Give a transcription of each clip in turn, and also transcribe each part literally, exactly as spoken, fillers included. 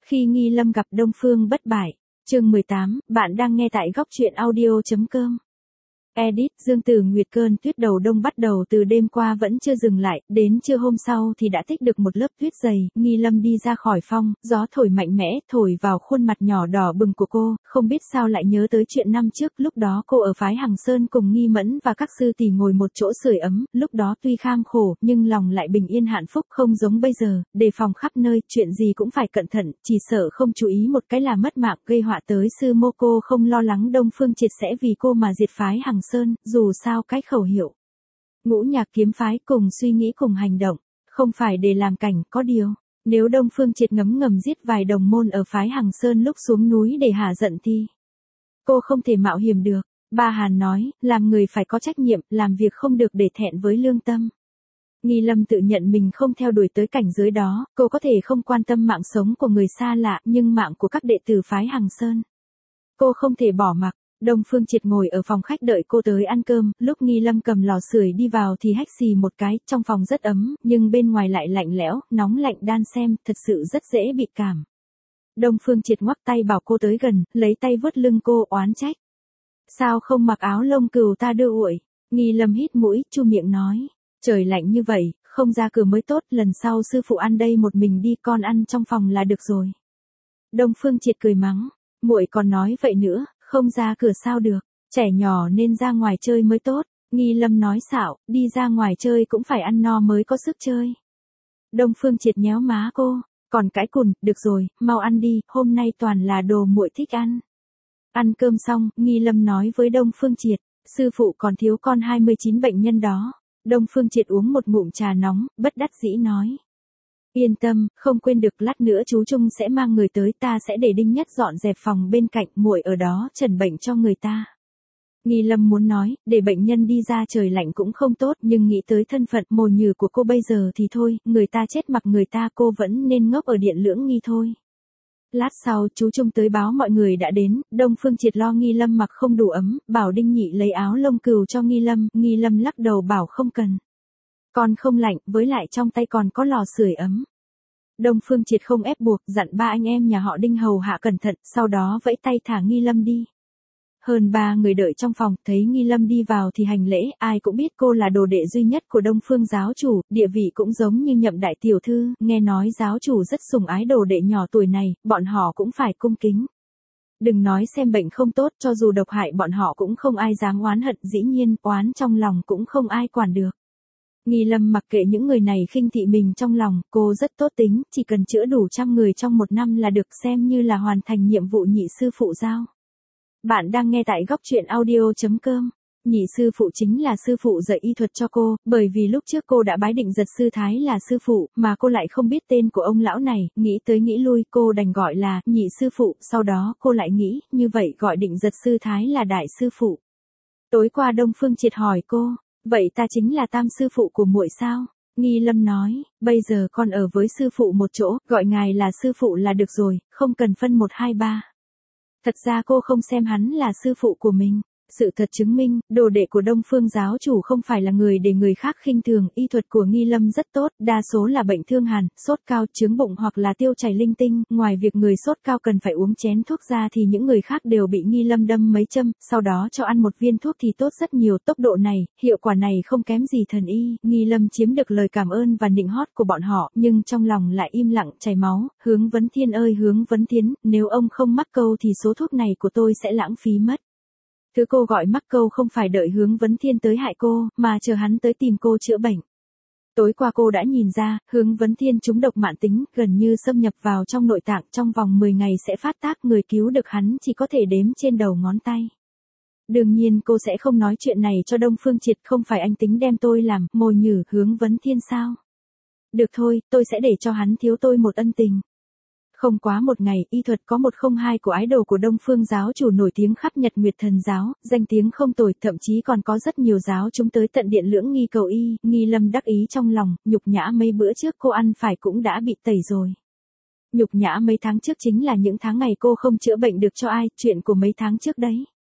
Khi Nghi Lâm gặp Đông Phương Bất Bại. Chương mười tám, bạn đang nghe tại góc truyện audio.com. Edit, Dương Tử Nguyệt cơn tuyết đầu đông bắt đầu từ đêm qua vẫn chưa dừng lại, đến trưa hôm sau thì đã tích được một lớp tuyết dày. Nghi Lâm đi ra khỏi phòng, gió thổi mạnh mẽ, thổi vào khuôn mặt nhỏ đỏ bừng của cô, không biết sao lại nhớ tới chuyện năm trước, lúc đó cô ở phái Hằng Sơn cùng Nghi Mẫn và các sư tỷ ngồi một chỗ sưởi ấm, lúc đó tuy kham khổ, nhưng lòng lại bình yên hạnh phúc, không giống bây giờ, đề phòng khắp nơi, chuyện gì cũng phải cẩn thận, chỉ sợ không chú ý một cái là mất mạng, gây họa tới sư mô. Cô không lo lắng Đông Phương Triệt sẽ vì cô mà diệt phái Hằng Sơn, dù sao cái khẩu hiệu Ngũ Nhạc Kiếm Phái cùng suy nghĩ cùng hành động, không phải để làm cảnh, có điều, nếu Đông Phương Triệt ngấm ngầm giết vài đồng môn ở phái Hằng Sơn lúc xuống núi để hả giận thì cô không thể mạo hiểm được. Ba Hàn nói, làm người phải có trách nhiệm, làm việc không được để thẹn với lương tâm. Nghi Lâm tự nhận mình không theo đuổi tới cảnh giới đó, cô có thể không quan tâm mạng sống của người xa lạ, nhưng mạng của các đệ tử phái Hằng Sơn, cô không thể bỏ mặc. Đông Phương Triệt ngồi ở phòng khách đợi cô tới ăn cơm, lúc Nghi Lâm cầm lò sưởi đi vào thì hách xì một cái, trong phòng rất ấm, nhưng bên ngoài lại lạnh lẽo, nóng lạnh đan xen, thật sự rất dễ bị cảm. Đông Phương Triệt ngoắc tay bảo cô tới gần, lấy tay vuốt lưng cô, oán trách. Sao không mặc áo lông cừu ta đưa uội? Nghi Lâm hít mũi, chu miệng nói, trời lạnh như vậy, không ra cửa mới tốt, lần sau sư phụ ăn đây một mình đi, con ăn trong phòng là được rồi. Đông Phương Triệt cười mắng, muội còn nói vậy nữa. Không ra cửa sao được, trẻ nhỏ nên ra ngoài chơi mới tốt. Nghi Lâm nói xạo, đi ra ngoài chơi cũng phải ăn no mới có sức chơi. Đông Phương Triệt nhéo má cô, còn cái cùn, được rồi, mau ăn đi, hôm nay toàn là đồ muội thích ăn. Ăn cơm xong, Nghi Lâm nói với Đông Phương Triệt, sư phụ còn thiếu con hai mươi chín bệnh nhân đó. Đông Phương Triệt uống một ngụm trà nóng, bất đắc dĩ nói. Yên tâm, không quên được, lát nữa chú Trung sẽ mang người tới, ta sẽ để Đinh Nhất dọn dẹp phòng bên cạnh, muội ở đó trần bệnh cho người ta. Nghi Lâm muốn nói, để bệnh nhân đi ra trời lạnh cũng không tốt, nhưng nghĩ tới thân phận mồ nhừ của cô bây giờ thì thôi, người ta chết mặc người ta, cô vẫn nên ngốc ở Điện Lưỡng Nghi thôi. Lát sau, chú Trung tới báo mọi người đã đến, Đông Phương Triệt lo Nghi Lâm mặc không đủ ấm, bảo Đinh Nhị lấy áo lông cừu cho Nghi Lâm, Nghi Lâm lắc đầu bảo không cần. Còn không lạnh, với lại trong tay còn có lò sưởi ấm. Đông Phương Triệt không ép buộc, dặn ba anh em nhà họ Đinh hầu hạ cẩn thận, sau đó vẫy tay thả Nghi Lâm đi. Hơn ba người đợi trong phòng, thấy Nghi Lâm đi vào thì hành lễ, ai cũng biết cô là đồ đệ duy nhất của Đông Phương giáo chủ, địa vị cũng giống như Nhậm đại tiểu thư, nghe nói giáo chủ rất sủng ái đồ đệ nhỏ tuổi này, bọn họ cũng phải cung kính. Đừng nói xem bệnh không tốt, cho dù độc hại bọn họ cũng không ai dám oán hận, dĩ nhiên, oán trong lòng cũng không ai quản được. Nghi Lâm mặc kệ những người này khinh thị mình trong lòng, cô rất tốt tính, chỉ cần chữa đủ trăm người trong một năm là được, xem như là hoàn thành nhiệm vụ nhị sư phụ giao. Bạn đang nghe tại góc truyện audio.com. Nhị sư phụ chính là sư phụ dạy y thuật cho cô, bởi vì lúc trước cô đã bái Định Giật sư thái là sư phụ, mà cô lại không biết tên của ông lão này, nghĩ tới nghĩ lui, cô đành gọi là nhị sư phụ, sau đó cô lại nghĩ, như vậy gọi Định Giật sư thái là đại sư phụ. Tối qua Đông Phương Triệt hỏi cô, vậy ta chính là tam sư phụ của muội sao? Nghi Lâm nói, bây giờ con ở với sư phụ một chỗ, gọi ngài là sư phụ là được rồi, không cần phân một hai ba. Thật ra cô không xem hắn là sư phụ của mình. Sự thật chứng minh, đồ đệ của Đông Phương giáo chủ không phải là người để người khác khinh thường, y thuật của Nghi Lâm rất tốt, đa số là bệnh thương hàn, sốt cao, chướng bụng hoặc là tiêu chảy linh tinh, ngoài việc người sốt cao cần phải uống chén thuốc ra thì những người khác đều bị Nghi Lâm đâm mấy châm, sau đó cho ăn một viên thuốc thì tốt rất nhiều, tốc độ này, hiệu quả này không kém gì thần y. Nghi Lâm chiếm được lời cảm ơn và nịnh hót của bọn họ, nhưng trong lòng lại im lặng chảy máu. Hướng Vấn Thiên ơi Hướng Vấn Thiên, nếu ông không mắc câu thì số thuốc này của tôi sẽ lãng phí mất. Thứ cô gọi mắc câu không phải đợi Hướng Vấn Thiên tới hại cô, mà chờ hắn tới tìm cô chữa bệnh. Tối qua cô đã nhìn ra, Hướng Vấn Thiên trúng độc mãn tính, gần như xâm nhập vào trong nội tạng, trong vòng mười ngày sẽ phát tác, người cứu được hắn chỉ có thể đếm trên đầu ngón tay. Đương nhiên cô sẽ không nói chuyện này cho Đông Phương Triệt, không phải anh tính đem tôi làm mồi nhử Hướng Vấn Thiên sao? Được thôi, tôi sẽ để cho hắn thiếu tôi một ân tình. Không quá một ngày, y thuật có một không hai của ái đồ của Đông Phương giáo chủ nổi tiếng khắp Nhật Nguyệt Thần giáo, danh tiếng không tồi, thậm chí còn có rất nhiều giáo chúng tới tận Điện Lưỡng Nghi cầu y. Nghi Lâm đắc ý trong lòng, nhục nhã mấy bữa trước cô ăn phải cũng đã bị tẩy rồi. Nhục nhã mấy tháng trước chính là những tháng ngày cô không chữa bệnh được cho ai, chuyện của mấy tháng trước đấy.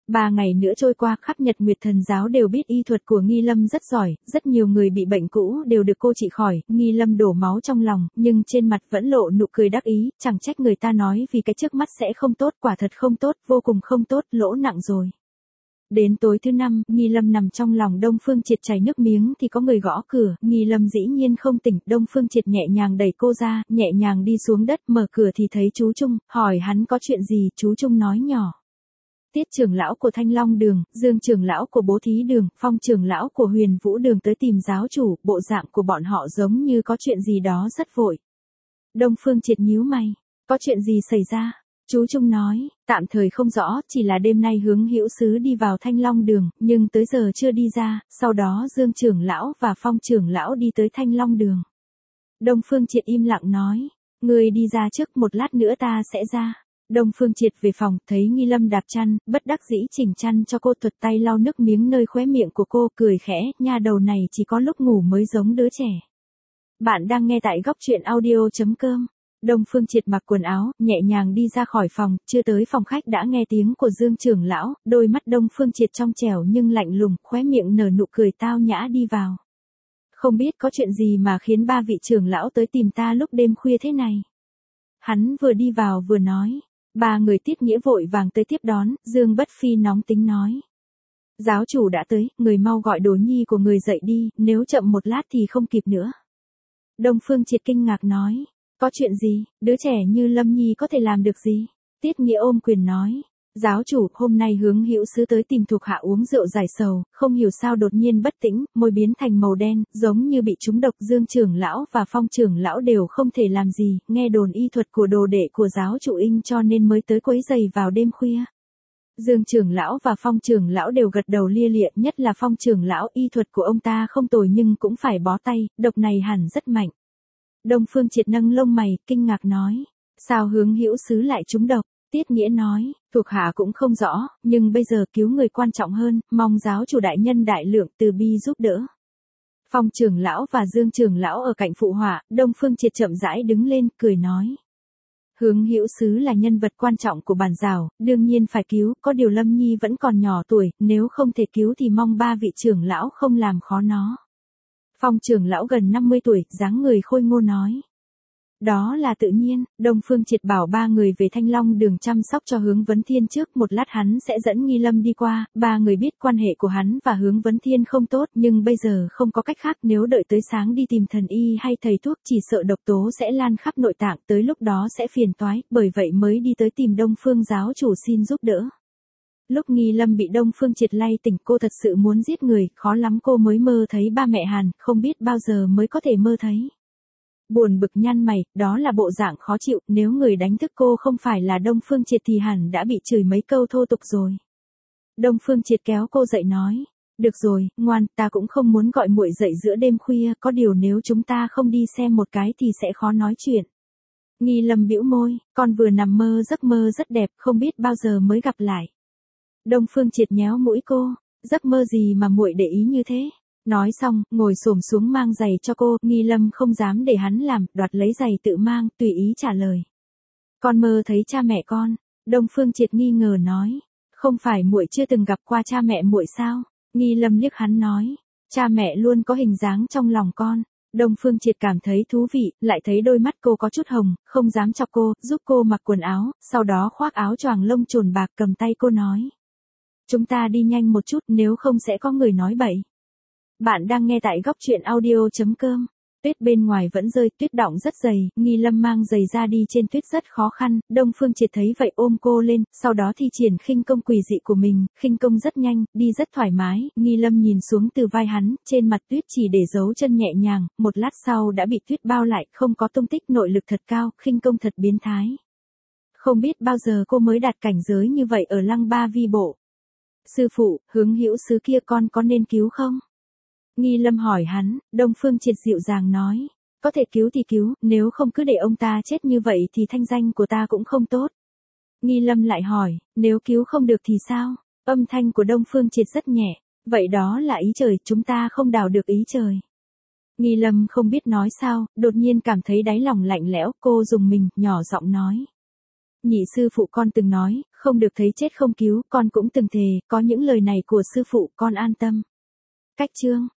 Ba ngày nữa trôi qua, khắp Nhật Nguyệt Thần giáo đều biết y thuật của Nghi Lâm rất giỏi, rất nhiều người bị bệnh cũ đều được cô trị khỏi, Nghi Lâm đổ máu trong lòng, nhưng trên mặt vẫn lộ nụ cười đắc ý, chẳng trách người ta nói vì cái trước mắt sẽ không tốt, quả thật không tốt, vô cùng không tốt, lỗ nặng rồi. Đến tối thứ năm, Nghi Lâm nằm trong lòng Đông Phương Triệt chảy nước miếng thì có người gõ cửa, Nghi Lâm dĩ nhiên không tỉnh, Đông Phương Triệt nhẹ nhàng đẩy cô ra, nhẹ nhàng đi xuống đất, mở cửa thì thấy chú Trung, hỏi hắn có chuyện gì, chú Trung nói nhỏ. Tiết trưởng lão của Thanh Long Đường, Dương trưởng lão của Bố Thí Đường, Phong trưởng lão của Huyền Vũ Đường tới tìm giáo chủ, bộ dạng của bọn họ giống như có chuyện gì đó rất vội. Đông Phương Triệt nhíu mày, có chuyện gì xảy ra? Chú Trung nói, tạm thời không rõ, chỉ là đêm nay Hướng Hữu Sứ đi vào Thanh Long Đường, nhưng tới giờ chưa đi ra, sau đó Dương trưởng lão và Phong trưởng lão đi tới Thanh Long Đường. Đông Phương Triệt im lặng nói, người đi ra trước, một lát nữa ta sẽ ra. Đông Phương Triệt về phòng, thấy Nghi Lâm đạp chăn, bất đắc dĩ chỉnh chăn cho cô, thuật tay lau nước miếng nơi khóe miệng của cô, cười khẽ, nha đầu này chỉ có lúc ngủ mới giống đứa trẻ. Bạn đang nghe tại góc truyện audio chấm com. Đông Phương Triệt mặc quần áo, nhẹ nhàng đi ra khỏi phòng, chưa tới phòng khách đã nghe tiếng của Dương trưởng lão, đôi mắt Đông Phương Triệt trong trẻo nhưng lạnh lùng, khóe miệng nở nụ cười tao nhã đi vào. Không biết có chuyện gì mà khiến ba vị trưởng lão tới tìm ta lúc đêm khuya thế này. Hắn vừa đi vào vừa nói. Ba người Tiết Nghĩa vội vàng tới tiếp đón, Dương Bất Phi nóng tính nói. Giáo chủ đã tới, người mau gọi Đồ Nhi của người dậy đi, nếu chậm một lát thì không kịp nữa. Đông Phương Triệt kinh ngạc nói. Có chuyện gì, đứa trẻ như Lâm Nhi có thể làm được gì? Tiết Nghĩa ôm quyền nói. Giáo chủ, hôm nay Hướng Hữu Sứ tới tìm thuộc hạ uống rượu giải sầu, không hiểu sao đột nhiên bất tĩnh, môi biến thành màu đen, giống như bị trúng độc. Dương trưởng lão và Phong trưởng lão đều không thể làm gì, nghe đồn y thuật của đồ đệ của giáo chủ In cho nên mới tới quấy giày vào đêm khuya. Dương trưởng lão và Phong trưởng lão đều gật đầu lia lịa, nhất là Phong trưởng lão, y thuật của ông ta không tồi nhưng cũng phải bó tay, độc này hẳn rất mạnh. Đông Phương Triệt nâng lông mày, kinh ngạc nói, sao Hướng Hữu Sứ lại trúng độc? Tiết Nghĩa nói, thuộc hạ cũng không rõ, nhưng bây giờ cứu người quan trọng hơn, mong giáo chủ đại nhân đại lượng từ bi giúp đỡ. Phong trưởng lão và Dương trưởng lão ở cạnh phụ họa, Đông Phương Triệt chậm rãi đứng lên, cười nói. Hướng Hữu Sứ là nhân vật quan trọng của bản giáo, đương nhiên phải cứu, có điều Lâm Nhi vẫn còn nhỏ tuổi, nếu không thể cứu thì mong ba vị trưởng lão không làm khó nó. Phong trưởng lão gần năm mươi tuổi, dáng người khôi ngô nói. Đó là tự nhiên, Đông Phương Triệt bảo ba người về Thanh Long Đường chăm sóc cho Hướng Vấn Thiên trước, một lát hắn sẽ dẫn Nghi Lâm đi qua, ba người biết quan hệ của hắn và Hướng Vấn Thiên không tốt, nhưng bây giờ không có cách khác, nếu đợi tới sáng đi tìm thần y hay thầy thuốc chỉ sợ độc tố sẽ lan khắp nội tạng, tới lúc đó sẽ phiền toái, bởi vậy mới đi tới tìm Đông Phương giáo chủ xin giúp đỡ. Lúc Nghi Lâm bị Đông Phương Triệt lay tỉnh, cô thật sự muốn giết người, khó lắm cô mới mơ thấy ba mẹ Hàn, không biết bao giờ mới có thể mơ thấy. Buồn bực nhăn mày, đó là bộ dạng khó chịu, nếu người đánh thức cô không phải là Đông Phương Triệt thì hẳn đã bị chửi mấy câu thô tục rồi. Đông Phương Triệt kéo cô dậy nói, được rồi, ngoan, ta cũng không muốn gọi muội dậy giữa đêm khuya, có điều nếu chúng ta không đi xem một cái thì sẽ khó nói chuyện. Nghi Lâm bĩu môi, con vừa nằm mơ giấc mơ rất đẹp, không biết bao giờ mới gặp lại. Đông Phương Triệt nhéo mũi cô, giấc mơ gì mà muội để ý như thế? Nói xong, ngồi xổm xuống mang giày cho cô, Nghi Lâm không dám để hắn làm, đoạt lấy giày tự mang, tùy ý trả lời. Con mơ thấy cha mẹ con. Đông Phương Triệt nghi ngờ nói, không phải muội chưa từng gặp qua cha mẹ muội sao? Nghi Lâm liếc hắn nói, cha mẹ luôn có hình dáng trong lòng con. Đông Phương Triệt cảm thấy thú vị, lại thấy đôi mắt cô có chút hồng, không dám chọc cô, giúp cô mặc quần áo, sau đó khoác áo choàng lông trồn bạc cầm tay cô nói. Chúng ta đi nhanh một chút, nếu không sẽ có người nói bậy. Bạn đang nghe tại góc truyện audio chấm com. Tuyết bên ngoài vẫn rơi, tuyết đọng rất dày, Nghi Lâm mang giày ra đi trên tuyết rất khó khăn, Đông Phương Triệt thấy vậy ôm cô lên, sau đó thi triển khinh công quỷ dị của mình, khinh công rất nhanh, đi rất thoải mái, Nghi Lâm nhìn xuống từ vai hắn, trên mặt tuyết chỉ để dấu chân nhẹ nhàng, một lát sau đã bị tuyết bao lại, không có tung tích, nội lực thật cao, khinh công thật biến thái. Không biết bao giờ cô mới đạt cảnh giới như vậy ở Lăng Ba Vi Bộ. Sư phụ, Hướng Hữu Sứ kia con có nên cứu không? Nghi Lâm hỏi hắn, Đông Phương Triệt dịu dàng nói, có thể cứu thì cứu, nếu không cứ để ông ta chết như vậy thì thanh danh của ta cũng không tốt. Nghi Lâm lại hỏi, nếu cứu không được thì sao? Âm thanh của Đông Phương Triệt rất nhẹ, vậy đó là ý trời, chúng ta không đào được ý trời. Nghi Lâm không biết nói sao, đột nhiên cảm thấy đáy lòng lạnh lẽo, cô dùng mình, nhỏ giọng nói. Nhị sư phụ con từng nói, không được thấy chết không cứu, con cũng từng thề, có những lời này của sư phụ con an tâm. Cách chương